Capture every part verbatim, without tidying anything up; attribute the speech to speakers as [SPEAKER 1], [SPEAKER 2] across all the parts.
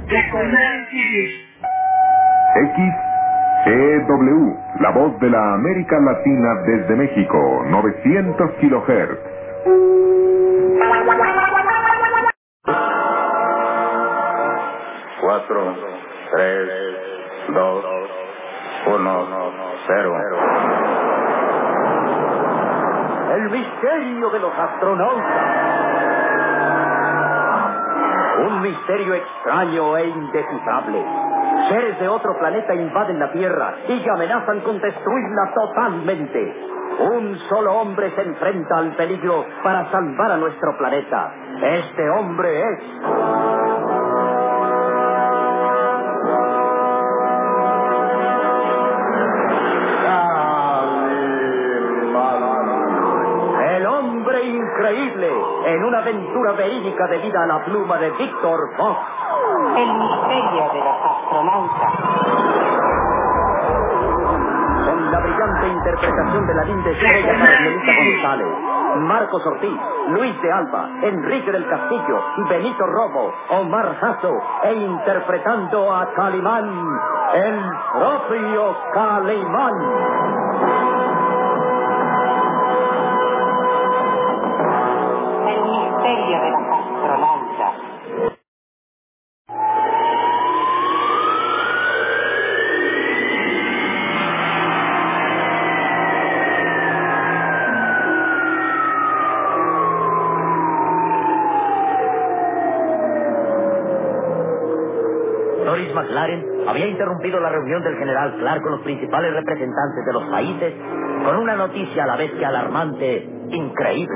[SPEAKER 1] La Comuna Civil.
[SPEAKER 2] X E W, la voz de la América Latina desde México, novecientos kilohertz.
[SPEAKER 3] Cuatro, tres, dos, uno, cero.
[SPEAKER 4] El misterio de los astronautas. Un misterio extraño e indescifrable. Seres de otro planeta invaden la Tierra y amenazan con destruirla totalmente. Un solo hombre se enfrenta al peligro para salvar a nuestro planeta. Este hombre es... el hombre increíble, en una aventura verídica debida a la pluma de Víctor Fox.
[SPEAKER 1] El misterio de los astronautas.
[SPEAKER 4] Con la brillante interpretación de la linda estrella Marcelita González, Marcos Ortiz, Luis de Alba, Enrique del Castillo, Benito Romo, Omar Jasso, e interpretando a Calimán, el propio Calimán.
[SPEAKER 1] El misterio de los astronautas.
[SPEAKER 4] Doris McLaren había interrumpido la reunión del general Clark con los principales representantes de los países con una noticia a la vez que alarmante, increíble.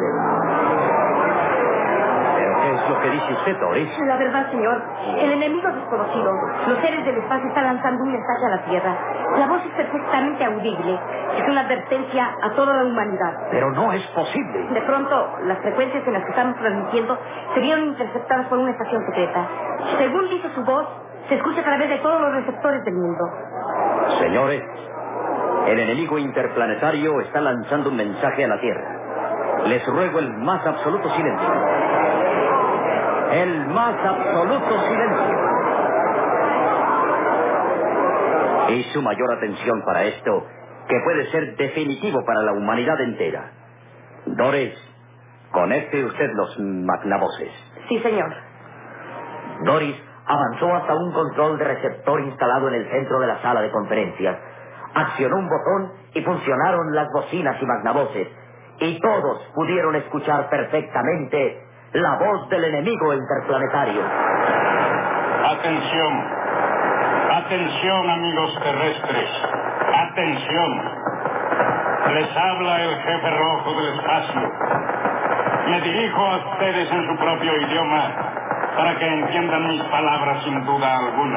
[SPEAKER 4] ¿Pero qué es lo que dice usted, Doris?
[SPEAKER 5] La verdad, señor, el enemigo desconocido, los seres del espacio, están lanzando un mensaje a la Tierra. La voz es perfectamente audible. Es una advertencia a toda la humanidad.
[SPEAKER 4] Pero no es posible.
[SPEAKER 5] De pronto, las frecuencias en las que estamos transmitiendo se vieron interceptadas por una estación secreta. Según dice su voz, se escucha a través de todos los receptores del mundo.
[SPEAKER 4] Señores, el enemigo interplanetario está lanzando un mensaje a la Tierra. Les ruego el más absoluto silencio. El más absoluto silencio. Y su mayor atención para esto, que puede ser definitivo para la humanidad entera. Doris, conecte usted los magnavoces.
[SPEAKER 5] Sí, señor.
[SPEAKER 4] Doris avanzó hasta un control de receptor instalado en el centro de la sala de conferencias. Accionó un botón y funcionaron las bocinas y magnavoces. Y todos pudieron escuchar perfectamente la voz del enemigo interplanetario.
[SPEAKER 6] Atención. Atención, amigos terrestres. Atención. Les habla el jefe rojo del espacio. Me dirijo a ustedes en su propio idioma para que entiendan mis palabras sin duda alguna.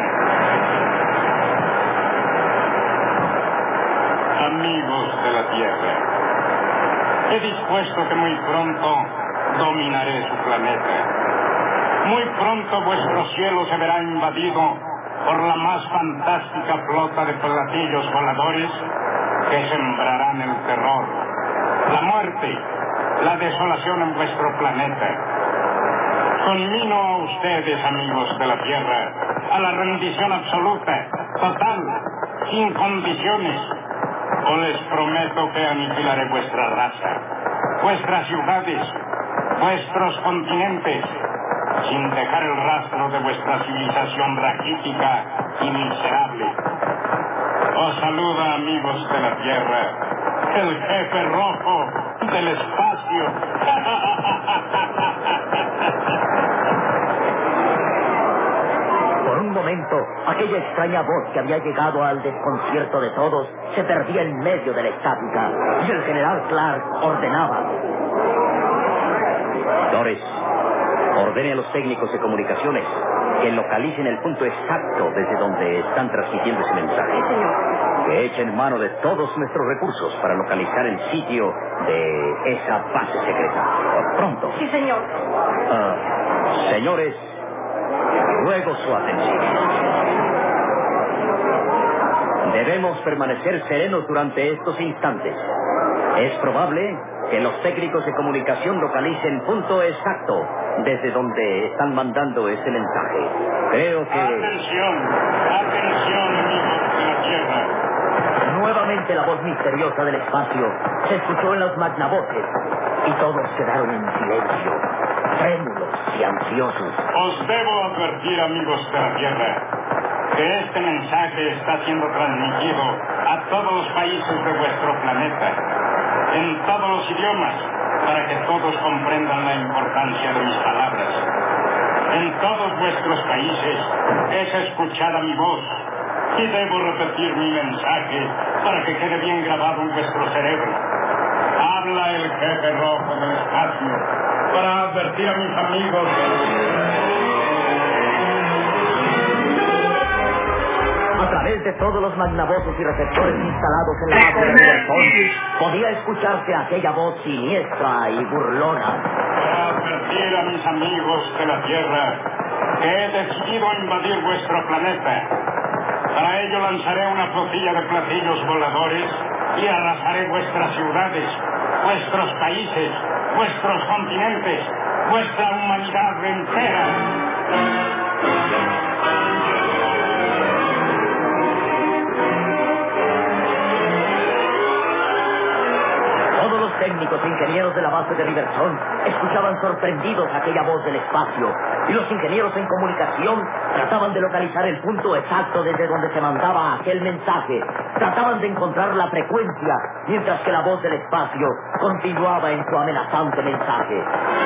[SPEAKER 6] Amigos de la Tierra, he dispuesto que muy pronto dominaré su planeta. Muy pronto vuestro cielo se verá invadido por la más fantástica flota de platillos voladores que sembrarán el terror, la muerte, la desolación en vuestro planeta. Conmino a ustedes, amigos de la Tierra, a la rendición absoluta, total, sin condiciones. O les prometo que aniquilaré vuestra raza, vuestras ciudades, vuestros continentes, sin dejar el rastro de vuestra civilización raquítica y miserable. Os saluda, amigos de la Tierra, el jefe rojo del espacio.
[SPEAKER 4] Por un momento, aquella extraña voz que había llegado al desconcierto de todos se perdía en medio de la estática, y el general Clark ordenaba: Doris, ordene a los técnicos de comunicaciones que localicen el punto exacto desde donde están transmitiendo ese mensaje. Que echen mano de todos nuestros recursos para localizar el sitio de esa base secreta. Pronto.
[SPEAKER 5] Sí, señor.
[SPEAKER 4] Uh, señores, ruego su atención. Debemos permanecer serenos durante estos instantes. Es probable, que los técnicos de comunicación localicen punto exacto desde donde están mandando ese mensaje. Creo que...
[SPEAKER 6] Atención, atención, amigos de la Tierra.
[SPEAKER 4] Nuevamente la voz misteriosa del espacio se escuchó en los magnavoces y todos quedaron en silencio, trémulos y ansiosos.
[SPEAKER 6] Os debo advertir, amigos de la Tierra, que este mensaje está siendo transmitido a todos los países de vuestro planeta, en todos los idiomas, para que todos comprendan la importancia de mis palabras. En todos vuestros países es escuchada mi voz y debo repetir mi mensaje para que quede bien grabado en vuestro cerebro. Habla el jefe rojo del espacio para advertir a mis amigos.
[SPEAKER 4] A través de todos los magnavoces y receptores instalados en la base de Riverton, podía escucharse aquella voz siniestra y burlona.
[SPEAKER 6] Para advertir a mis amigos de la Tierra que he decidido invadir vuestro planeta. Para ello lanzaré una flotilla de platillos voladores y arrasaré vuestras ciudades, vuestros países, vuestros continentes, vuestra humanidad entera.
[SPEAKER 4] Todos los técnicos e ingenieros de la base de Riverton escuchaban sorprendidos aquella voz del espacio, y los ingenieros en comunicación trataban de localizar el punto exacto desde donde se mandaba aquel mensaje. Trataban de encontrar la frecuencia, mientras que la voz del espacio continuaba en su amenazante mensaje.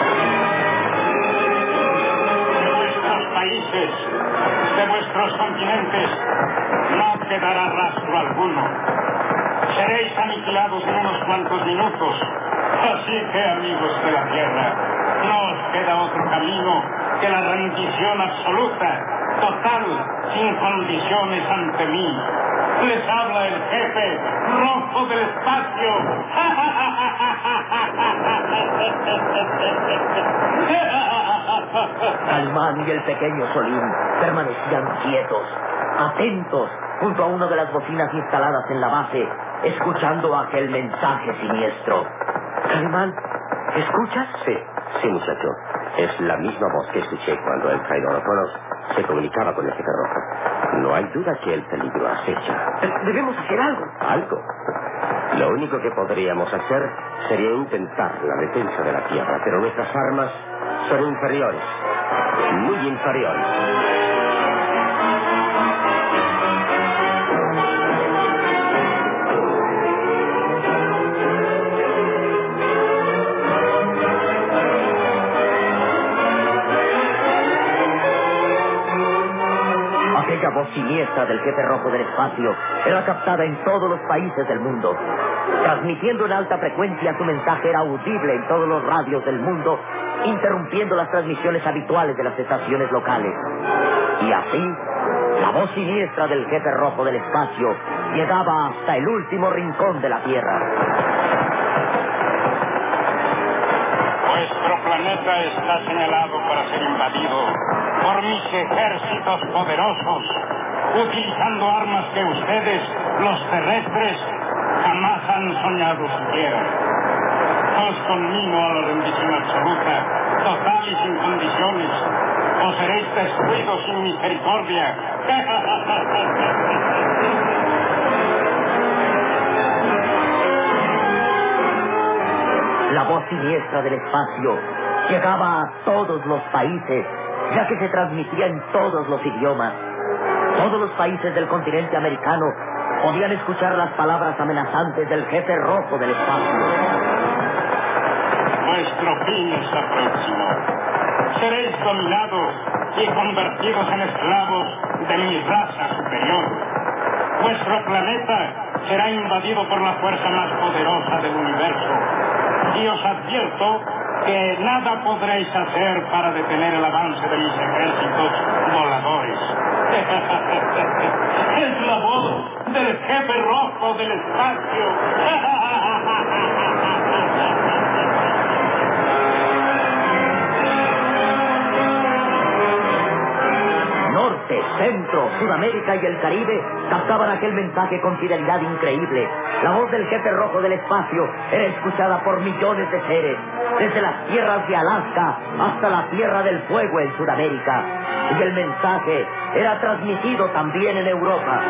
[SPEAKER 6] De vuestros países, de vuestros continentes, no quedará rastro alguno. Seréis aniquilados en unos cuantos minutos. Así que, amigos de la Tierra, no os queda otro camino que la rendición absoluta, total, sin condiciones ante mí. Les habla el jefe rojo del espacio.
[SPEAKER 4] Calimán y el pequeño Solín permanecían quietos, atentos, junto a una de las bocinas instaladas en la base, escuchando aquel mensaje siniestro. Calimán, ¿escuchas?
[SPEAKER 7] Sí, sí, muchacho. Es la misma voz que escuché cuando el traidor Oconos se comunicaba con el jefe rojo. No hay duda que el peligro acecha.
[SPEAKER 4] Debemos hacer algo.
[SPEAKER 7] ¿Algo? Lo único que podríamos hacer sería intentar la defensa de la Tierra, pero nuestras armas son inferiores, muy inferiores.
[SPEAKER 4] Aquella voz siniestra del jefe rojo del espacio era captada en todos los países del mundo. Transmitiendo en alta frecuencia, su mensaje era audible en todos los radios del mundo, interrumpiendo las transmisiones habituales de las estaciones locales. Y así, la voz siniestra del jefe rojo del espacio llegaba hasta el último rincón de la Tierra.
[SPEAKER 6] Vuestro planeta está señalado para ser invadido por mis ejércitos poderosos, utilizando armas que ustedes, los terrestres, jamás han soñado siquiera. Os conmino a la rendición absoluta, total y sin condiciones, o seréis destruidos sin misericordia.
[SPEAKER 4] La voz siniestra del espacio llegaba a todos los países, ya que se transmitía en todos los idiomas. Todos los países del continente americano podían escuchar las palabras amenazantes del jefe rojo del espacio.
[SPEAKER 6] Vuestro fin está próximo. Seréis dominados y convertidos en esclavos de mi raza superior. Vuestro planeta será invadido por la fuerza más poderosa del universo. Y os advierto que nada podréis hacer para detener el avance de mis ejércitos voladores. Es la voz del jefe rojo del espacio.
[SPEAKER 4] Norte Norte, Centro, Sudamérica y el Caribe captaban aquel mensaje con fidelidad increíble. La voz del jefe rojo del espacio era escuchada por millones de seres, desde las tierras de Alaska hasta la Tierra del Fuego en Sudamérica. Y el mensaje era transmitido también en Europa.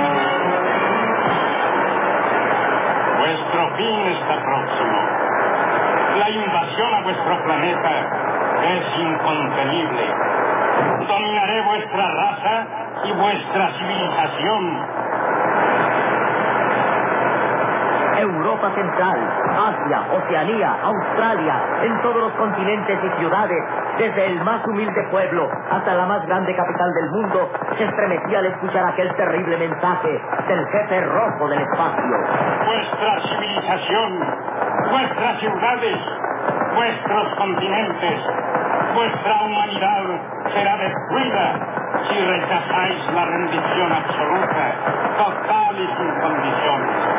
[SPEAKER 6] Vuestro fin está próximo. La invasión a vuestro planeta es incontenible. Dominaré vuestra raza y vuestra civilización.
[SPEAKER 4] Europa Central, Asia, Oceanía, Australia, en todos los continentes y ciudades, desde el más humilde pueblo hasta la más grande capital del mundo, se estremecía al escuchar aquel terrible mensaje del jefe rojo del espacio.
[SPEAKER 6] Vuestra civilización, vuestras ciudades, vuestros continentes, vuestra humanidad será destruida si rechazáis la rendición absoluta, total y sin condiciones.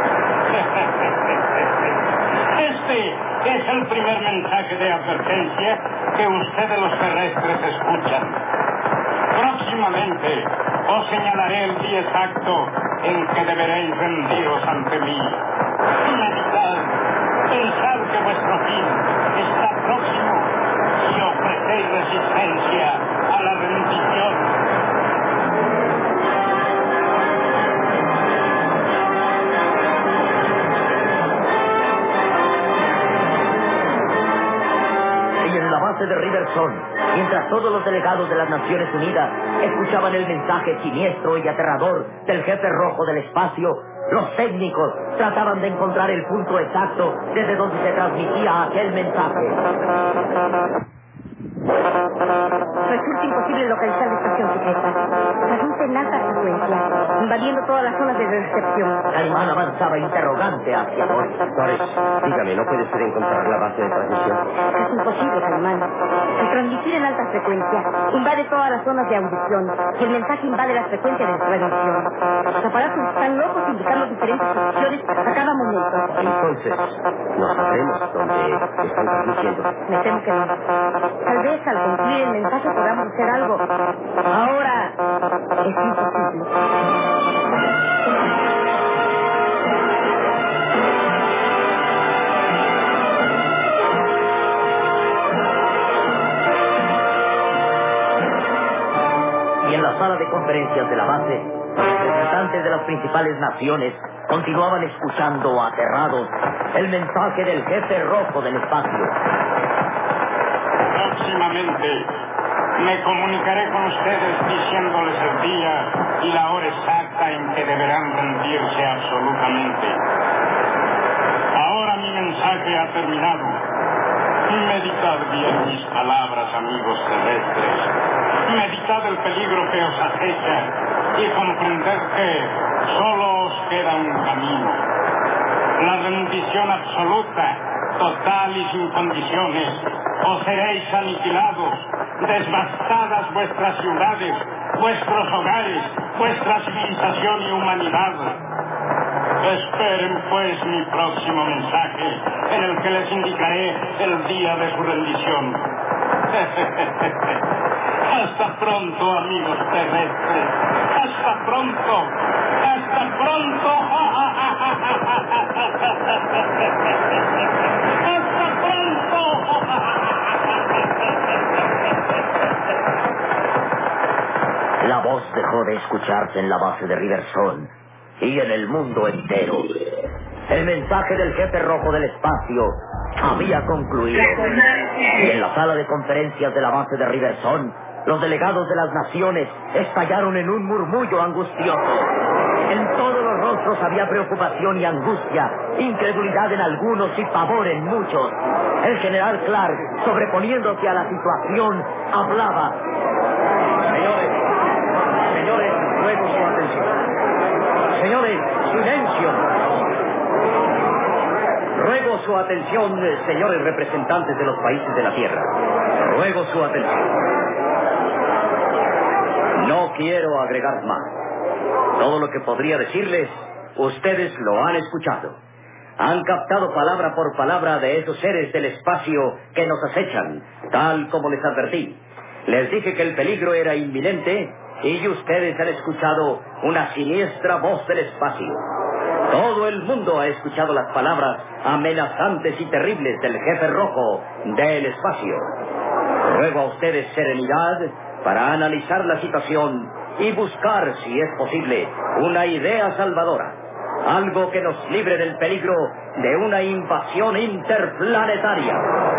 [SPEAKER 6] Este es el primer mensaje de advertencia que ustedes los terrestres escuchan. Próximamente os señalaré el día exacto en que deberéis rendiros ante mí. Meditad, pensad que vuestro fin está próximo y ofrecéis resistencia a la rendición.
[SPEAKER 4] De Riverson, mientras todos los delegados de las Naciones Unidas escuchaban el mensaje siniestro y aterrador del jefe rojo del espacio, los técnicos trataban de encontrar el punto exacto desde donde se transmitía aquel mensaje.
[SPEAKER 5] Resulta imposible localizar la estación secreta. Transmite en alta frecuencia, invadiendo todas las zonas de recepción.
[SPEAKER 4] Calimán avanzaba interrogante hacia Boris.
[SPEAKER 7] Boris, dígame, ¿no puede usted encontrar la base de transmisión?
[SPEAKER 5] Es imposible, Calimán. Al transmitir en alta frecuencia, invade todas las zonas de audición y el mensaje invade las frecuencias de transmisión. Los aparatos están locos indicando diferentes posiciones a cada momento.
[SPEAKER 7] Entonces, ¿no sabremos dónde están transmitiendo?
[SPEAKER 5] Me temo que no. Tal vez al concluir el mensaje podamos hacer algo. Ahora es imposible.
[SPEAKER 4] Y en la sala de conferencias de la base, los representantes de las principales naciones continuaban escuchando aterrados el mensaje del jefe rojo del espacio.
[SPEAKER 6] Próximamente me comunicaré con ustedes diciéndoles el día y la hora exacta en que deberán rendirse absolutamente. Ahora mi mensaje ha terminado. Meditad bien mis palabras, amigos terrestres. Meditad el peligro que os acecha y comprended que solo os queda un camino. La rendición absoluta, total y sin condiciones. O seréis aniquilados, devastadas vuestras ciudades, vuestros hogares, vuestra civilización y humanidad. Esperen pues mi próximo mensaje, en el que les indicaré el día de su rendición. Hasta pronto, amigos terrestres. Hasta pronto. Hasta pronto. Hasta pronto.
[SPEAKER 4] La voz dejó de escucharse en la base de Riverson y en el mundo entero. El mensaje del jefe rojo del espacio había concluido. Y en la sala de conferencias de la base de Riverson, los delegados de las naciones estallaron en un murmullo angustioso. En todos los rostros había preocupación y angustia, incredulidad en algunos y pavor en muchos. El general Clark, sobreponiéndose a la situación, hablaba.
[SPEAKER 8] Señores, señores, ruego su atención. Señores, silencio. Ruego su atención, señores representantes de los países de la Tierra. Ruego su atención. No quiero agregar más. Todo lo que podría decirles, ustedes lo han escuchado. Han captado palabra por palabra de esos seres del espacio que nos acechan, tal como les advertí. Les dije que el peligro era inminente y ustedes han escuchado una siniestra voz del espacio. Todo el mundo ha escuchado las palabras amenazantes y terribles del jefe rojo del espacio. Ruego a ustedes serenidad para analizar la situación y buscar, si es posible, una idea salvadora. Algo que nos libre del peligro de una invasión interplanetaria.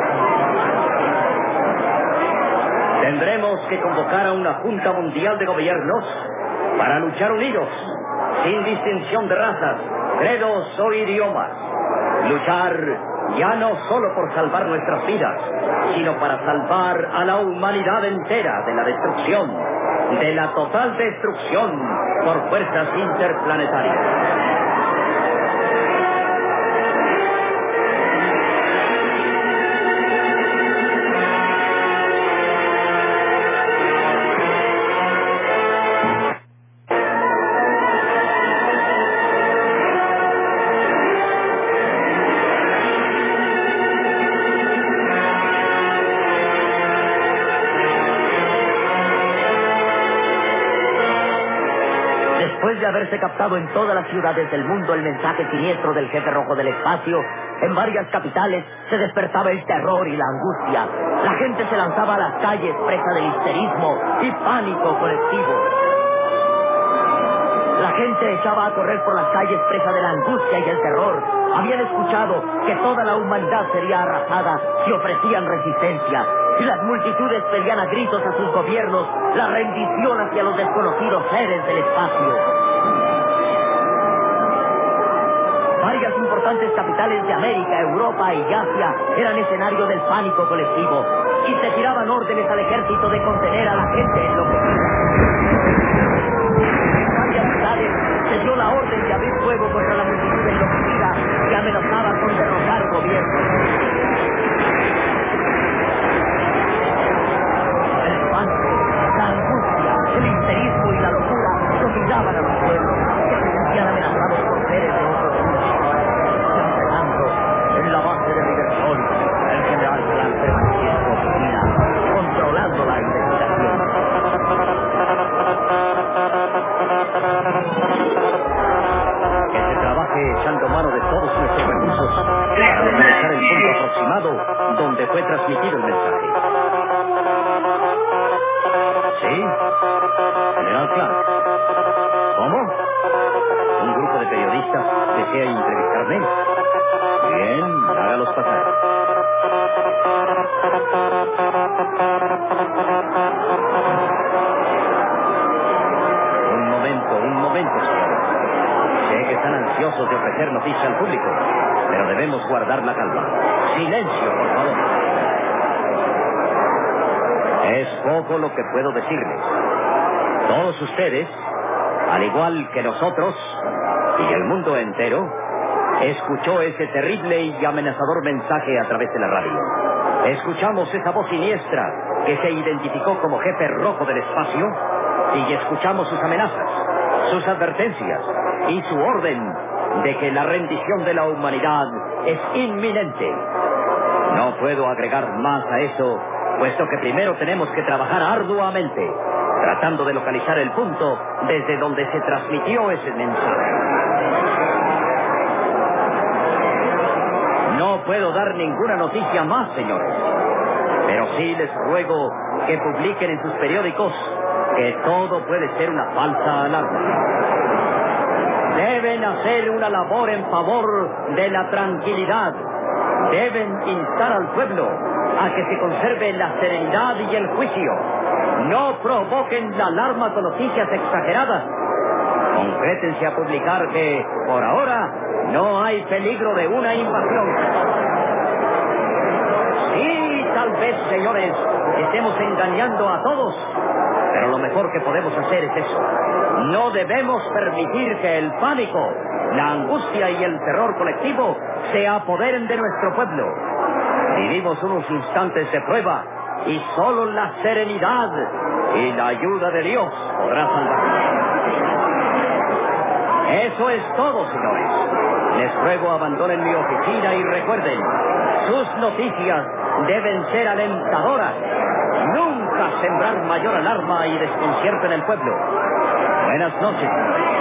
[SPEAKER 8] Tendremos que convocar a una Junta Mundial de Gobiernos para luchar unidos, sin distinción de razas, credos o idiomas. Luchar ya no solo por salvar nuestras vidas, sino para salvar a la humanidad entera de la destrucción, de la total destrucción por fuerzas interplanetarias.
[SPEAKER 4] Después de haberse captado en todas las ciudades del mundo el mensaje siniestro del jefe rojo del espacio, en varias capitales se despertaba el terror y la angustia. La gente se lanzaba a las calles presa del histerismo y pánico colectivo. La gente echaba a correr por las calles presa de la angustia y el terror. Habían escuchado que toda la humanidad sería arrasada si ofrecían resistencia. Y las multitudes pedían a gritos a sus gobiernos la rendición hacia los desconocidos seres del espacio. Varias importantes capitales de América, Europa y Asia eran escenario del pánico colectivo y se tiraban órdenes al ejército de contener a la gente enloquecida. En varias ciudades se dio la orden de abrir fuego contra la multitud enloquecida que amenazaba con derrocar gobiernos. La angustia, el histerismo y la locura dominaban a los pueblos que se sentían amenazados por seres de otros mundos. Entre tanto, en la base de Riverson, el general Clark permanecía en su oficina, controlando la investigación. Que se trabaje echando mano de todos nuestros recursos para localizar el punto aproximado donde fue transmitido el mensaje. ¿Sí? General Clark. ¿Cómo? Un grupo de periodistas desea entrevistarme. Bien, hágalos pasar. Un momento, un momento, señores. Sé que están ansiosos de ofrecer noticia al público, pero debemos guardar la calma. Silencio, por favor. Es poco lo que puedo decirles. Todos ustedes, al igual que nosotros y el mundo entero, escuchó ese terrible y amenazador mensaje a través de la radio. Escuchamos esa voz siniestra que se identificó como jefe rojo del espacio y escuchamos sus amenazas, sus advertencias y su orden de que la rendición de la humanidad es inminente. No puedo agregar más a eso, puesto que primero tenemos que trabajar arduamente, tratando de localizar el punto desde donde se transmitió ese mensaje. No puedo dar ninguna noticia más, señores, pero sí les ruego que publiquen en sus periódicos que todo puede ser una falsa alarma. Deben hacer una labor en favor de la tranquilidad. Deben instar al pueblo a que se conserve la serenidad y el juicio. No provoquen la alarma con noticias exageradas. Concrétense a publicar que, por ahora, no hay peligro de una invasión. Sí, tal vez, señores, estemos engañando a todos, pero lo mejor que podemos hacer es eso. No debemos permitir que el pánico, la angustia y el terror colectivo se apoderen de nuestro pueblo. Vivimos unos instantes de prueba y solo la serenidad y la ayuda de Dios podrá salvarnos. Eso es todo, señores. Les ruego abandonen mi oficina y recuerden, sus noticias deben ser alentadoras, nunca
[SPEAKER 8] busca sembrar mayor alarma y desconcierto en el pueblo. Buenas noches.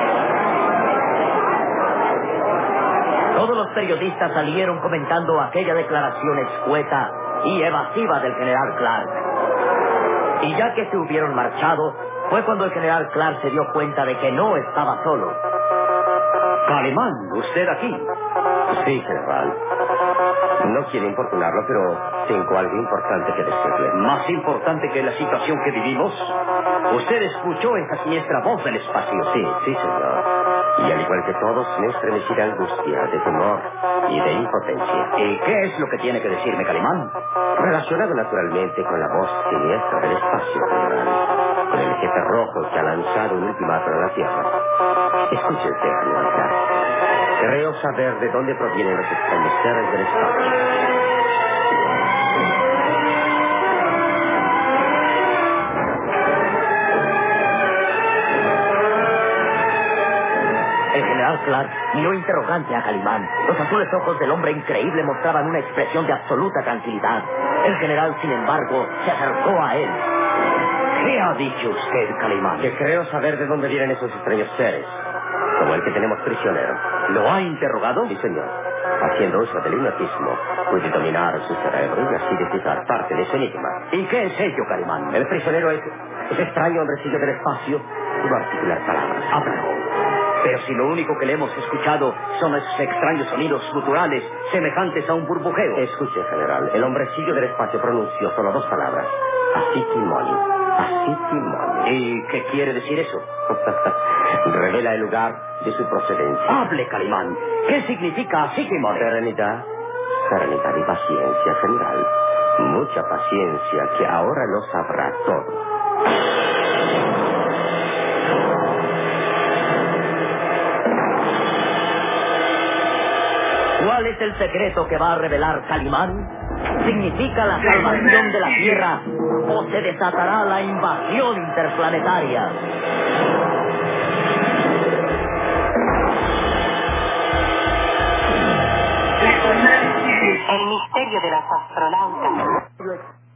[SPEAKER 8] Todos los periodistas salieron comentando aquella declaración escueta y evasiva del general Clark. Y ya que se hubieron marchado, fue cuando el general Clark se dio cuenta de que no estaba solo.
[SPEAKER 4] Calimán, ¿usted aquí?
[SPEAKER 7] Sí, general. No quiero importunarlo, pero tengo algo importante que decirle.
[SPEAKER 4] ¿Más importante que la situación que vivimos? ¿Usted escuchó esa siniestra voz del espacio?
[SPEAKER 7] Sí, sí, señor. Y al igual que todos, me estremecí de angustia, de temor y de impotencia.
[SPEAKER 4] ¿Y qué es lo que tiene que decirme, Calimán?
[SPEAKER 7] Relacionado naturalmente con la voz siniestra del espacio, general. Con el jefe rojo que ha lanzado un ultimátum a la Tierra. Escuche usted, general Clark. Creo saber de dónde provienen los extraños seres del espacio.
[SPEAKER 8] El general Clark miró interrogante a Calimán. Los azules ojos del hombre increíble mostraban una expresión de absoluta tranquilidad. El general, sin embargo, se acercó a él.
[SPEAKER 4] ¿Qué ha dicho usted, Calimán?
[SPEAKER 7] Que creo saber de dónde vienen esos extraños seres, como el que tenemos prisionero.
[SPEAKER 4] ¿Lo ha interrogado?
[SPEAKER 7] Sí, señor. Haciendo uso del hipnotismo, pude dominar su cerebro y así descifrar parte de ese enigma.
[SPEAKER 4] ¿Y qué es ello, Calimán?
[SPEAKER 7] El prisionero es ese extraño hombrecillo del espacio. Pudo articular palabras.
[SPEAKER 4] Háblalo. Pero si lo único que le hemos escuchado son esos extraños sonidos guturales semejantes a un burbujeo.
[SPEAKER 7] Escuche, general. El hombrecillo del espacio pronunció solo dos palabras. Asitimoni. Asitimoni.
[SPEAKER 4] ¿Y qué quiere decir eso?
[SPEAKER 7] Revela el lugar de su procedencia.
[SPEAKER 4] Hable, Calimán. ¿Qué significa Asitimoni?
[SPEAKER 7] Serenidad. Serenidad y paciencia, general. Mucha paciencia, que ahora lo sabrá todo.
[SPEAKER 8] ¿Cuál es el secreto que va a revelar Calimán? ¿Significa la salvación de la Tierra o se desatará la invasión interplanetaria?
[SPEAKER 1] El misterio de las astronautas.